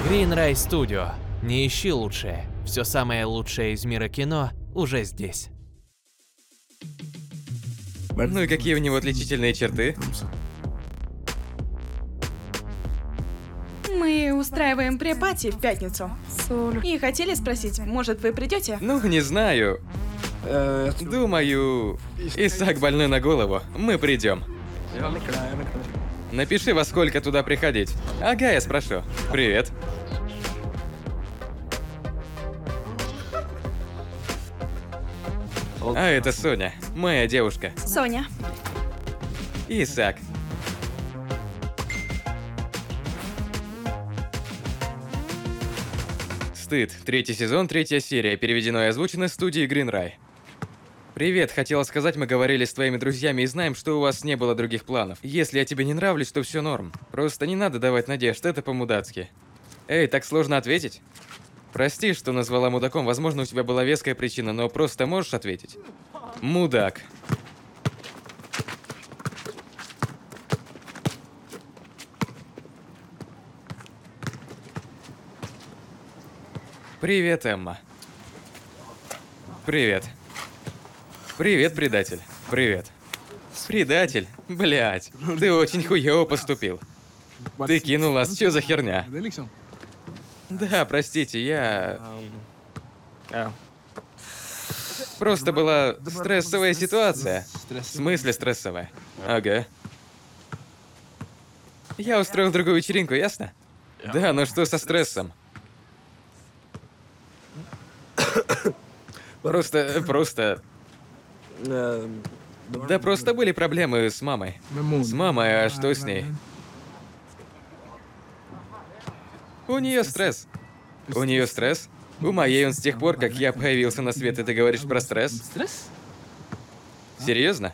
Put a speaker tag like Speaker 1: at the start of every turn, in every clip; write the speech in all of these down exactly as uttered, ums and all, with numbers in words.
Speaker 1: Greenray Studio. Не ищи лучшее. Все самое лучшее из мира кино уже здесь.
Speaker 2: Ну и какие у него отличительные черты?
Speaker 3: Мы устраиваем препати в пятницу. И хотели спросить, может, вы придете?
Speaker 2: Ну, не знаю. Думаю, Исаак больной на голову. Мы придем. Напиши, во сколько туда приходить. Ага, я спрошу. Привет. А это Соня, моя девушка.
Speaker 3: Соня.
Speaker 2: Исаак. Стыд. Третий сезон, третья серия. Переведено и озвучено студией Greenray. Привет, хотела сказать, мы говорили с твоими друзьями и знаем, что у вас не было других планов. Если я тебе не нравлюсь, то все норм. Просто не надо давать надежд, это по-мудацки. Эй, так сложно ответить? Прости, что назвала мудаком, возможно, у тебя была веская причина, но просто можешь ответить? Мудак. Привет, Эмма. Привет. Привет, предатель. Привет. Предатель? Блять, ты очень хуёво поступил. Ты кинул нас, что за херня? Да, простите, я... Просто была стрессовая ситуация. В смысле стрессовая? Ага. Я устроил другую вечеринку, ясно? Да, но что со стрессом? Просто, просто... Да просто были проблемы с мамой. С мамой, а что с ней? У нее стресс. У нее стресс? У моей он с тех пор, как я появился на свет, и ты говоришь про стресс?
Speaker 4: Стресс?
Speaker 2: Серьезно?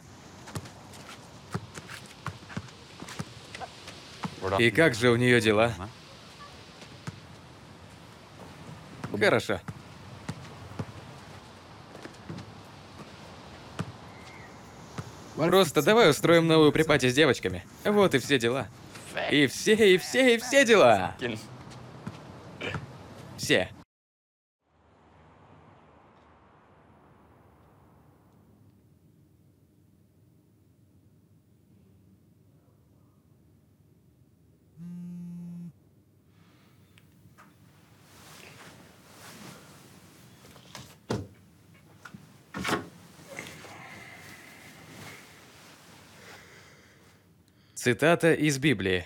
Speaker 2: И как же у нее дела? Хорошо. Просто давай устроим новую припати с девочками. Вот и все дела. И все, и все, и все дела. Все. Цитата из Библии.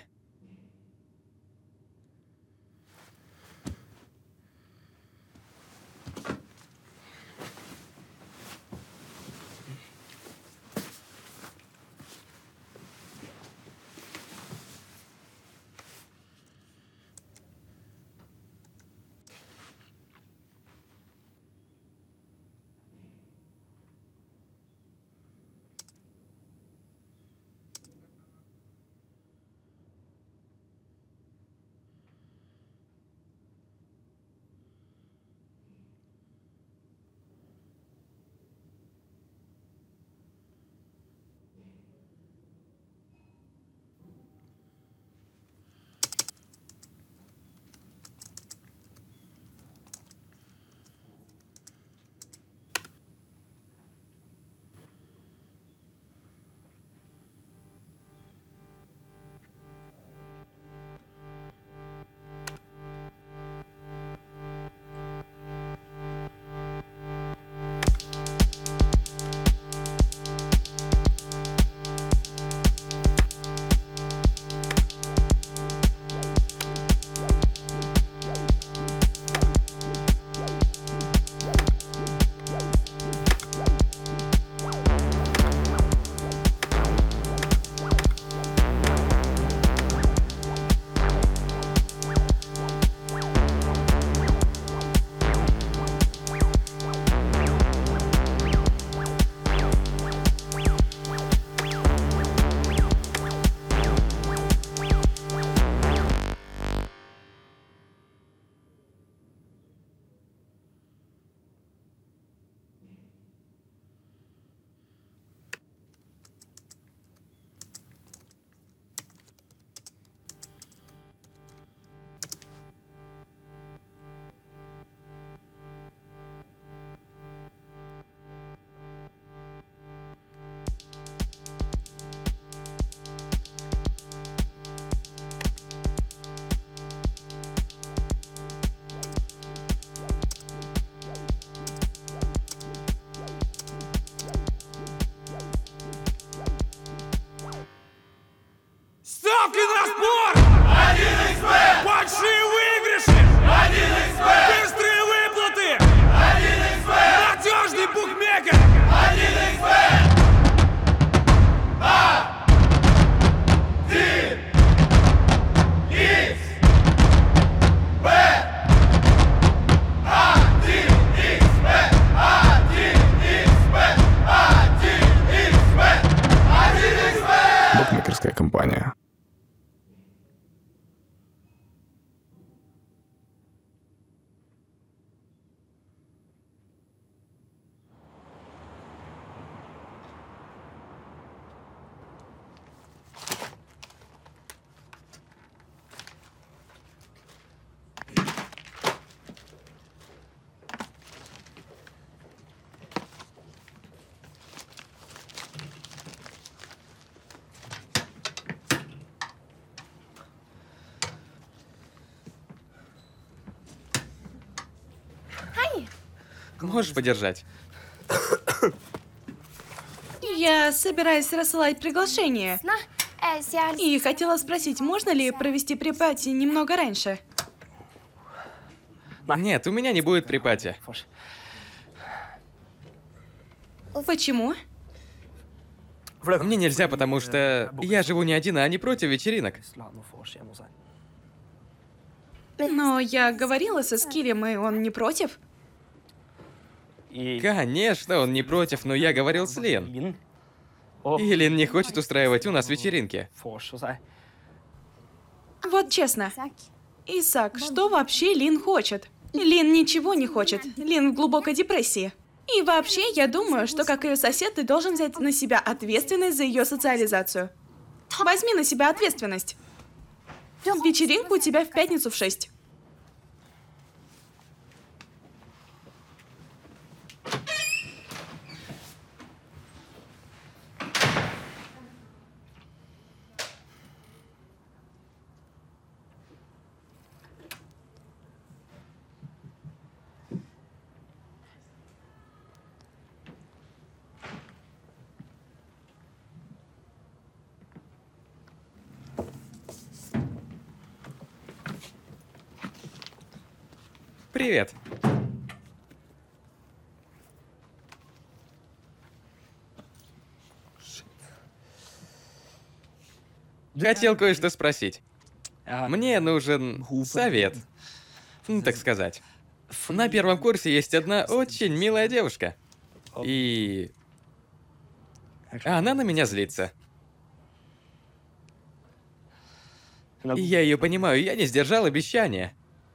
Speaker 2: Можешь подержать?
Speaker 3: Я собираюсь рассылать приглашение.
Speaker 4: Eh, så jeg
Speaker 3: И хотела спросить, можно ли провести припати немного раньше?
Speaker 2: Нет, у меня не будет припати.
Speaker 3: Почему?
Speaker 2: Мне нельзя, потому что я живу не один, а не против вечеринок.
Speaker 3: Но я говорила со Скиллем, и он не против.
Speaker 2: Конечно, он не против, но я говорил с Лин. И Лин не хочет устраивать у нас вечеринки.
Speaker 3: Вот честно.
Speaker 4: Исаак.
Speaker 3: Исаак, что вообще Лин хочет? Лин ничего не хочет. Лин в глубокой депрессии. И вообще, я думаю, что как ее сосед, ты должен взять на себя ответственность за ее социализацию. Возьми на себя ответственность. Вечеринка у тебя в пятницу в шесть.
Speaker 2: Привет. Хотел кое-что спросить. Мне нужен совет. Ну, так сказать. На первом курсе есть одна очень милая девушка. И... она на меня злится. И я ее понимаю, я не сдержал обещания.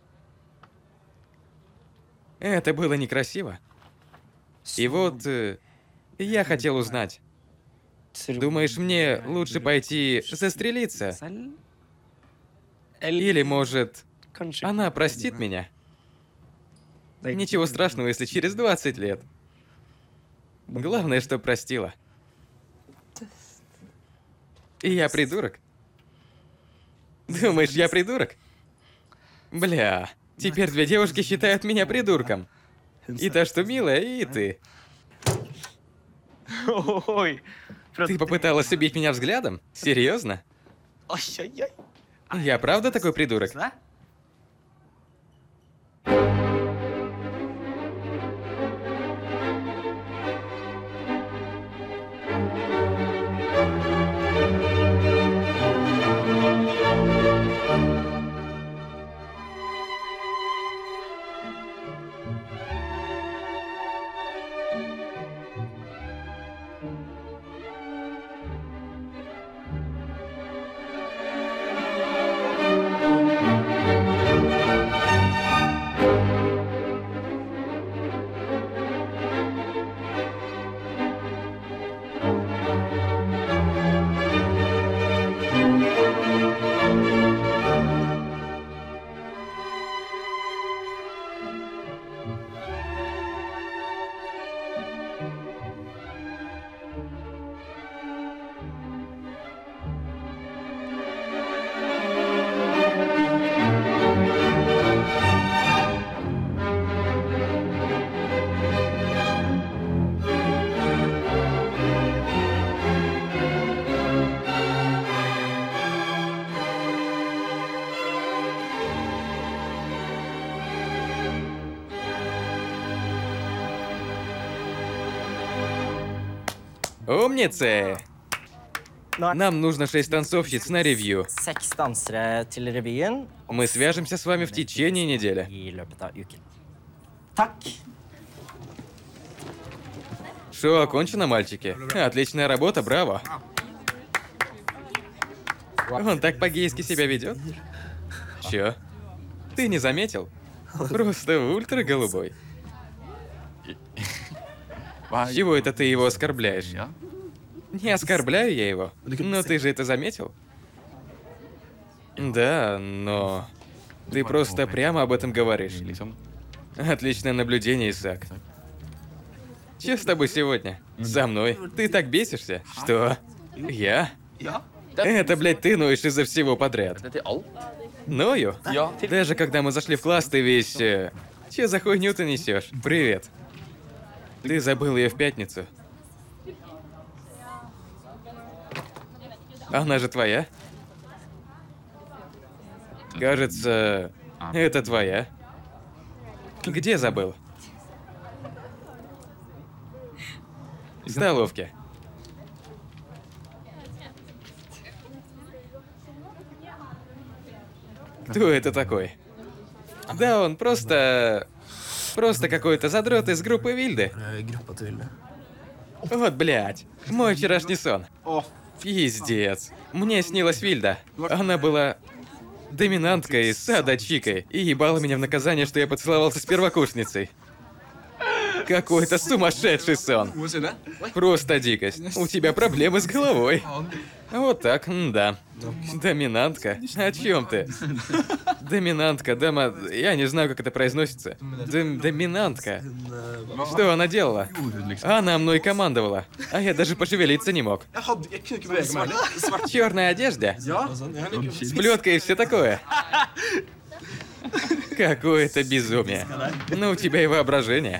Speaker 2: Это было некрасиво. И вот... э, я хотел узнать. Думаешь, мне лучше пойти застрелиться? Или, может, она простит меня? Ничего страшного, если через двадцать лет. Главное, что простила. И я придурок? Думаешь, я придурок? Бля, теперь две девушки считают меня придурком. И та, что милая, и ты.
Speaker 5: Ой.
Speaker 2: Ты попыталась убить меня взглядом? Серьезно?
Speaker 5: Ой-ой-ой.
Speaker 2: Я правда такой придурок? Умницы! Нам нужно шесть танцовщиц на ревью.
Speaker 5: Seks dansere til revyen
Speaker 2: Мы свяжемся с вами в течение недели.
Speaker 5: i løpet av uken. Takk.
Speaker 2: Шоу окончено, мальчики. Отличная работа, браво. Он так по-гейски себя ведет. Чё? Ты не заметил? Просто ультра голубой. С чего это ты его оскорбляешь? Не оскорбляю я его. Но ты же это заметил? Да, но... Ты просто прямо об этом говоришь. Отличное наблюдение, Исаак. Че с тобой сегодня? Со мной? Ты так бесишься? Что? Я? Это, блядь, ты ноешь из-за всего подряд. Ною? Даже когда мы зашли в класс, ты весь... э, Че за хуйню ты несешь? Привет. Ты забыл ее в пятницу. Она же твоя? Кажется, это твоя. Где забыл? В столовке. Кто это такой? Да он просто... Просто какой-то задрот из группы Вильды. Вот, блядь, мой вчерашний сон. Пиздец. Мне снилась Вильда. Она была доминанткой из сада Чикой и ебала меня в наказание, что я поцеловался с первокурсницей. Какой-то сумасшедший сон. Просто дикость. У тебя проблемы с головой. Вот так, да. Доминантка? О чем ты? Доминантка, дома... Я не знаю, как это произносится. Дом... Доминантка. Что она делала? Она мной командовала. А я даже пошевелиться не мог. В черной одежде? С плеткой и все такое. Какое-то безумие. Ну, у тебя и воображение.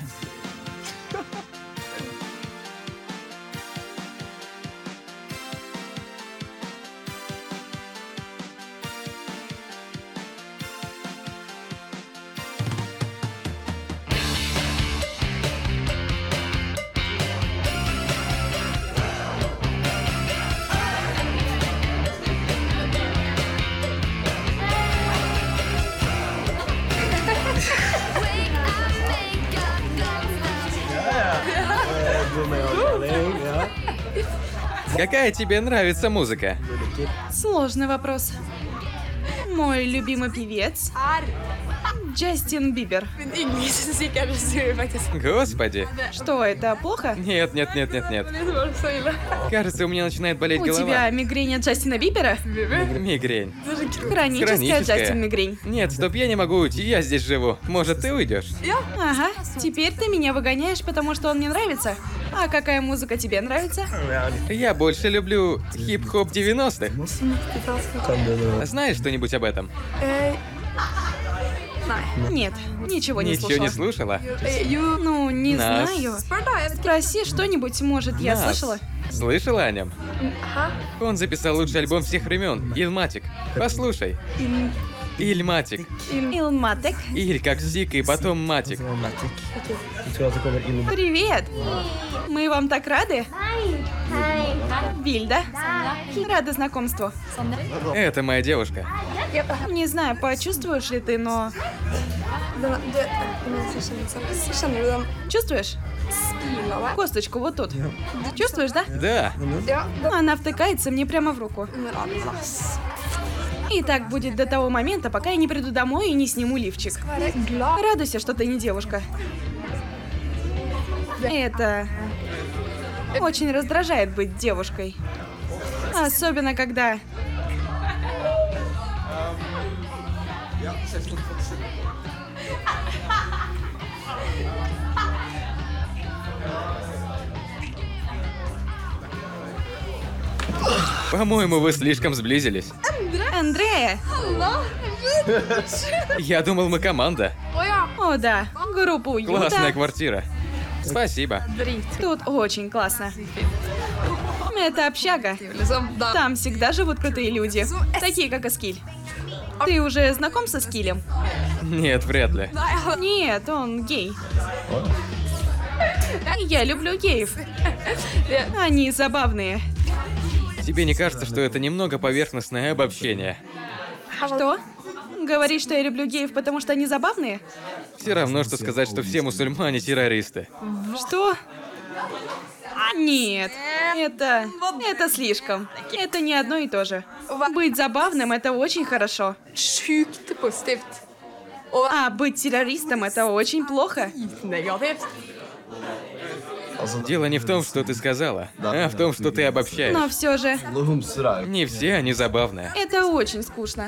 Speaker 2: Какая тебе нравится музыка?
Speaker 3: Сложный вопрос. Мой любимый певец Джастин Бибер.
Speaker 2: Господи.
Speaker 3: Что, это плохо?
Speaker 2: Нет, нет, нет, нет, нет. Кажется, у меня начинает болеть
Speaker 3: У
Speaker 2: голова.
Speaker 3: тебя мигрень от Джастина Бибера?
Speaker 2: Мигрень.
Speaker 3: Хроническая
Speaker 2: Хроническая.
Speaker 3: Джастин мигрень.
Speaker 2: Нет, стоп, я не могу уйти, я здесь живу. Может, ты уйдешь?
Speaker 3: Ага, теперь ты меня выгоняешь, потому что он мне нравится. А какая музыка тебе нравится?
Speaker 2: Я больше люблю хип-хоп девяностых. Знаешь что-нибудь об этом?
Speaker 3: Нет, ничего не
Speaker 2: Ничего
Speaker 3: слушала.
Speaker 2: не слушала?
Speaker 3: Ну, не
Speaker 2: Нас.
Speaker 3: знаю. Спроси что-нибудь, может, я
Speaker 2: Нас.
Speaker 3: слышала?
Speaker 2: Слышала о нем? Он записал лучший альбом всех времен. Ильматик. Послушай. Ильматик.
Speaker 3: Илматек.
Speaker 2: Иль как Сик и потом Матик.
Speaker 3: Привет! Мы вам так рады? Вильда. Рада знакомству.
Speaker 2: Это моя девушка.
Speaker 3: Не знаю, почувствуешь ли ты, но... Чувствуешь? Косточку вот тут. Чувствуешь, да?
Speaker 2: Да.
Speaker 3: Она втыкается мне прямо в руку. И так будет до того момента, пока я не приду домой и не сниму лифчик. Радуйся, что ты не девушка. Это очень раздражает быть девушкой. Особенно когда...
Speaker 2: По-моему, вы слишком сблизились.
Speaker 3: Андрея!
Speaker 2: Я думал, мы команда.
Speaker 3: О да, группа уюта.
Speaker 2: Классная квартира. Спасибо.
Speaker 3: Тут очень классно. Это общага. Там всегда живут крутые люди, такие как Эскиль. Ты уже знаком со Эскилем?
Speaker 2: Нет, вряд ли.
Speaker 3: Нет, он гей. Я люблю геев. Они забавные.
Speaker 2: Тебе не кажется, что это немного поверхностное обобщение?
Speaker 3: Что? Говоришь, что я люблю геев, потому что они забавные?
Speaker 2: Все равно, что сказать, что все мусульмане террористы.
Speaker 3: Что? Нет, это... это слишком. Это не одно и то же. Быть забавным — это очень хорошо.
Speaker 4: Sjukt positivt.
Speaker 3: А быть террористом — это очень плохо.
Speaker 4: Negativt.
Speaker 2: Дело не в том, что ты сказала, а в том, что ты
Speaker 3: Но
Speaker 2: обобщаешь.
Speaker 3: все же,
Speaker 2: Не все они забавные.
Speaker 3: это очень скучно.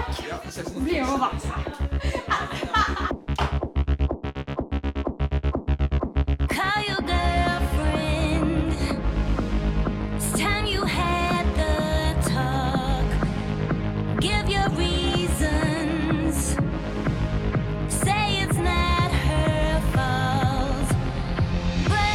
Speaker 6: Call your girlfriend. It's time you had the talk. Give your reasons. Say it's not her fault. But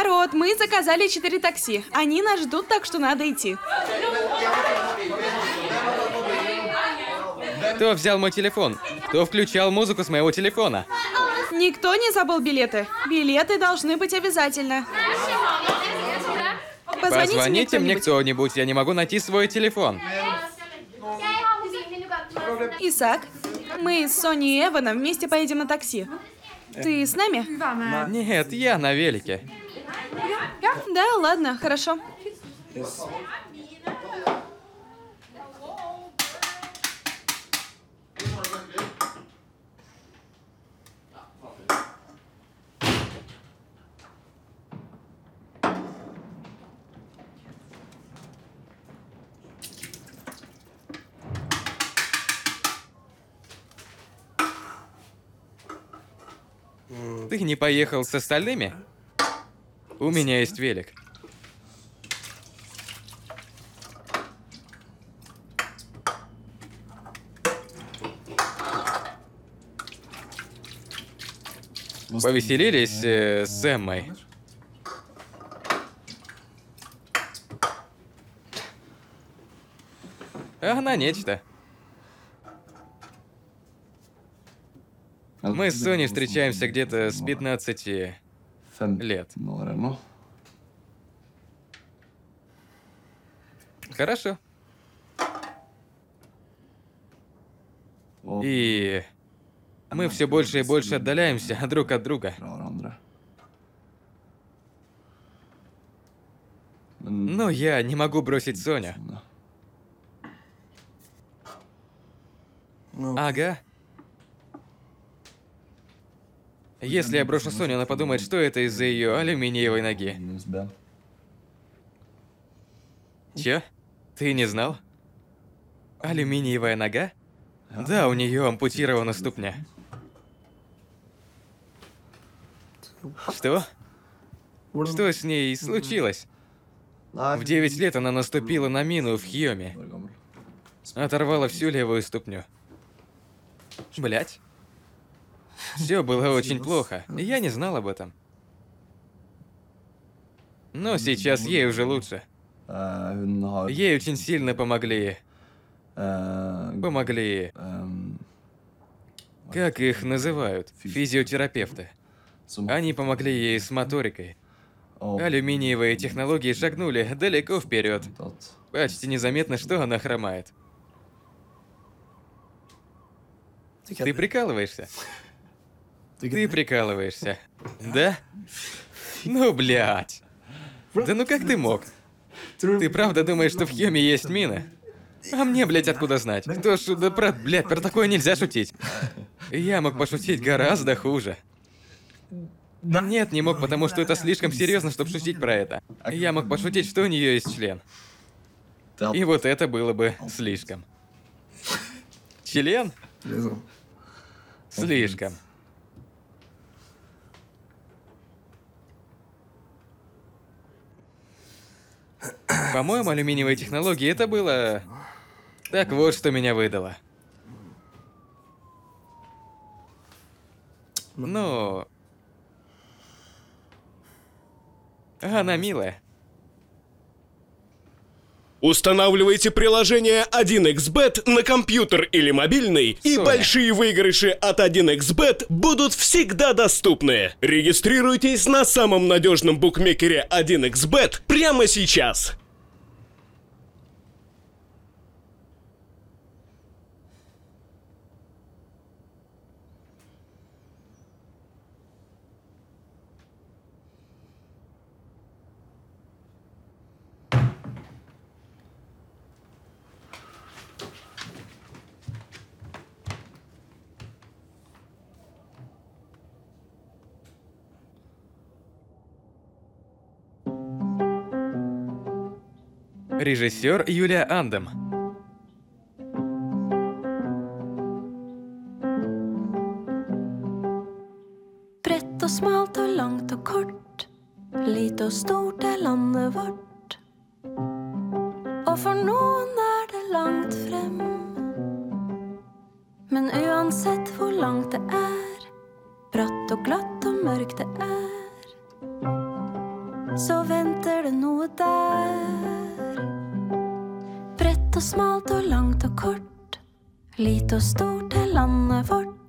Speaker 3: Народ, мы заказали четыре такси. Они нас ждут, так что надо идти.
Speaker 2: Кто взял мой телефон? Кто включал музыку с моего телефона?
Speaker 3: Никто не забыл билеты. Билеты должны быть обязательно. Позвоните,
Speaker 2: Позвоните мне
Speaker 3: кто-нибудь.
Speaker 2: кто-нибудь, я не могу найти свой телефон.
Speaker 3: Исаак, мы с Соней и Эваном вместе поедем на такси. Ты с нами?
Speaker 2: Нет, я на велике.
Speaker 3: Да, ладно, хорошо.
Speaker 2: Ты не поехал с остальными? У меня есть велик. Повеселились э, с Эммой? Она нечто. Мы с Соней встречаемся где-то с пятнадцати лет. Хорошо. И мы все больше и больше отдаляемся друг от друга. Но я не могу бросить Соню. Ага. Если я брошу Соню, она подумает, что это из-за ее алюминиевой ноги. Чё? Ты не знал? Алюминиевая нога? Да, у нее ампутирована ступня. Что? Что с ней случилось? В девять лет она наступила на мину в Хьёме. Оторвала всю левую ступню. Блять. Все было очень плохо. Я не знал об этом. Но сейчас ей уже лучше. Ей очень сильно помогли. Помогли. Как их называют? Физиотерапевты. Они помогли ей с моторикой. Алюминиевые технологии шагнули далеко вперед. Почти незаметно, что она хромает. Ты прикалываешься? Ты прикалываешься. Да? Ну, блядь. Да ну как ты мог? Ты правда думаешь, что в Хьёме есть мины? А мне, блядь, откуда знать? Кто ж... Да, про... блядь, про такое нельзя шутить. Я мог пошутить гораздо хуже. Нет, не мог, потому что это слишком серьезно, чтобы шутить про это. Я мог пошутить, что у нее есть член. И вот это было бы слишком. Член? Слишком. По-моему, алюминиевые технологии это было... Так вот, что меня выдало. Ну... Она милая.
Speaker 7: Устанавливайте приложение один икс бет на компьютер или мобильный, и
Speaker 2: Соня.
Speaker 7: большие выигрыши от один икс бет будут всегда доступны. Регистрируйтесь на самом надежном букмекере один икс бет прямо сейчас.
Speaker 2: Режиссер Юлия Андем.
Speaker 6: Brett och smalt och långt och kort. Lite och stort är landet vårt. Och för någon är det långt frem. Men uansett hvor långt det är, bratt och glatt och mörkt det är, så venter det noe der. Bredt og smalt og langt og kort, lite og stort er landet vårt.